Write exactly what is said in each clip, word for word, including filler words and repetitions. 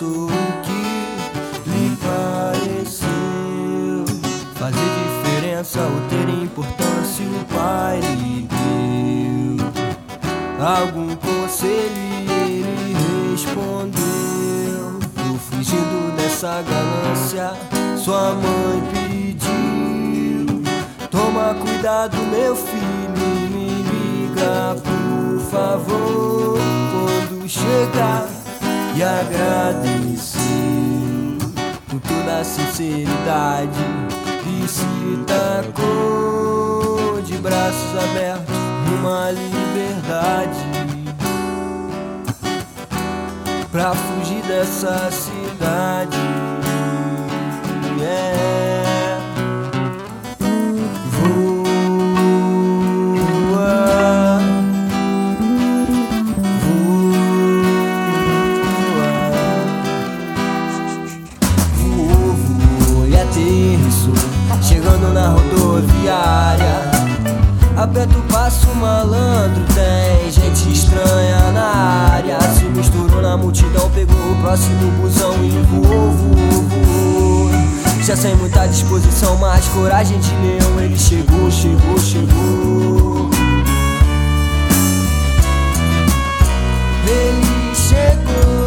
contou o que lhe pareceu fazer diferença ou ter importância. O pai lhe deu algum conselho e ele respondeu: tô fugindo dessa ganância, sua mãe pediu. Toma cuidado, meu filho, me liga por favor quando chegar. E agradeceu com toda a sinceridade e se tacou de braços abertos numa liberdade pra fugir dessa cidade. É. Chegando na rodoviária, aperta o passo, malandro, tem gente estranha na área. Se misturou na multidão, pegou o próximo busão e voou, voou, voou. Já sem muita disposição, mas coragem de leão. Ele chegou, chegou, chegou. Ele chegou.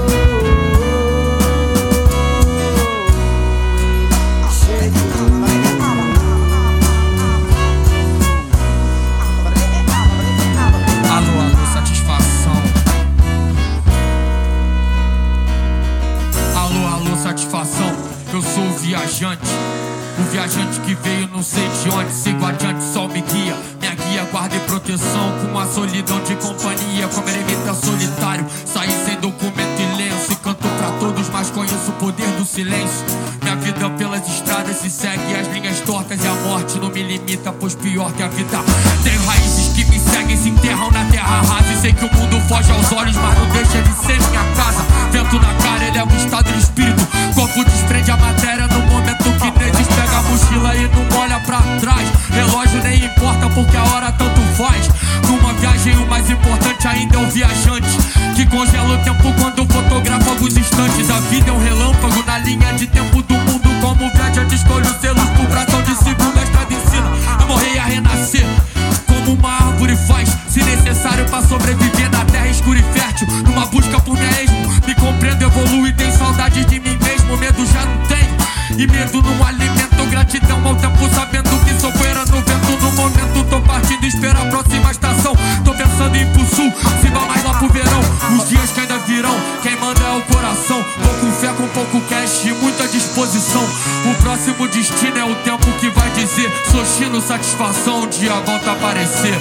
Eu sou o viajante, o viajante que veio não sei de onde. Sigo adiante, sol me guia, minha guia, guarda e proteção. Com a solidão de companhia, como eremita solitário. Saí sem documento e lenço e canto pra todos, mas conheço o poder do silêncio. Minha vida pelas estradas se segue, as linhas tortas e a morte não me limita, pois pior que a vida. Tenho raízes que me seguem, se enterram na terra rasa. E sei que o mundo foge aos olhos, mas não deixa de ser minha casa. Vento na cara, ele é um estado de espírito. Corpo desprende a matéria no momento que neles pega a mochila e não olha pra trás. Relógio nem importa porque a hora tanto faz. Numa viagem o mais importante ainda é o viajante, que congela o tempo quando fotografa alguns instantes. A vida é um relâmpago na linha de tempo do mundo. Como viajante escolho selos por fração de segundo. A estrada ensina a morrer e a renascer, como uma árvore faz, se necessário pra sobreviver na terra escura e fértil. Numa busca por mim mesmo, me compreendo, evoluo e tenho saudade de mim mesmo. Medo já não tenho, e medo não alimento. Gratidão ao tempo, sabendo que sou poeira no vento. No momento tô partindo, espero a próxima estação. Tô pensando em ir pro sul, se vai mais lá pro verão. Os dias que ainda virão, quem manda é o coração. Tô com fé, com pouco cash e muita disposição. O próximo destino é o tempo que vai dizer: sou chino, satisfação, um dia volta a aparecer.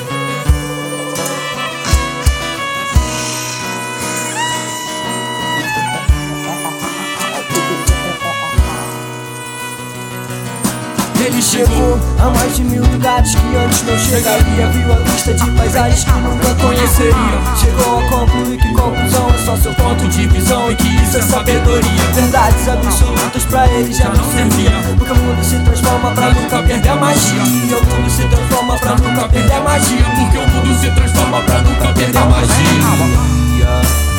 Ele chegou a mais de mil lugares que antes não chegaria. Viu a lista de paisagens que nunca conheceria. Chegou a concluir que conclusão é só seu ponto de visão e que isso é sabedoria. Verdades absolutas pra ele já não servia, porque o mundo se transforma pra nunca perder a magia. O mundo se transforma pra nunca perder a magia. Porque o mundo se transforma pra nunca perder a magia.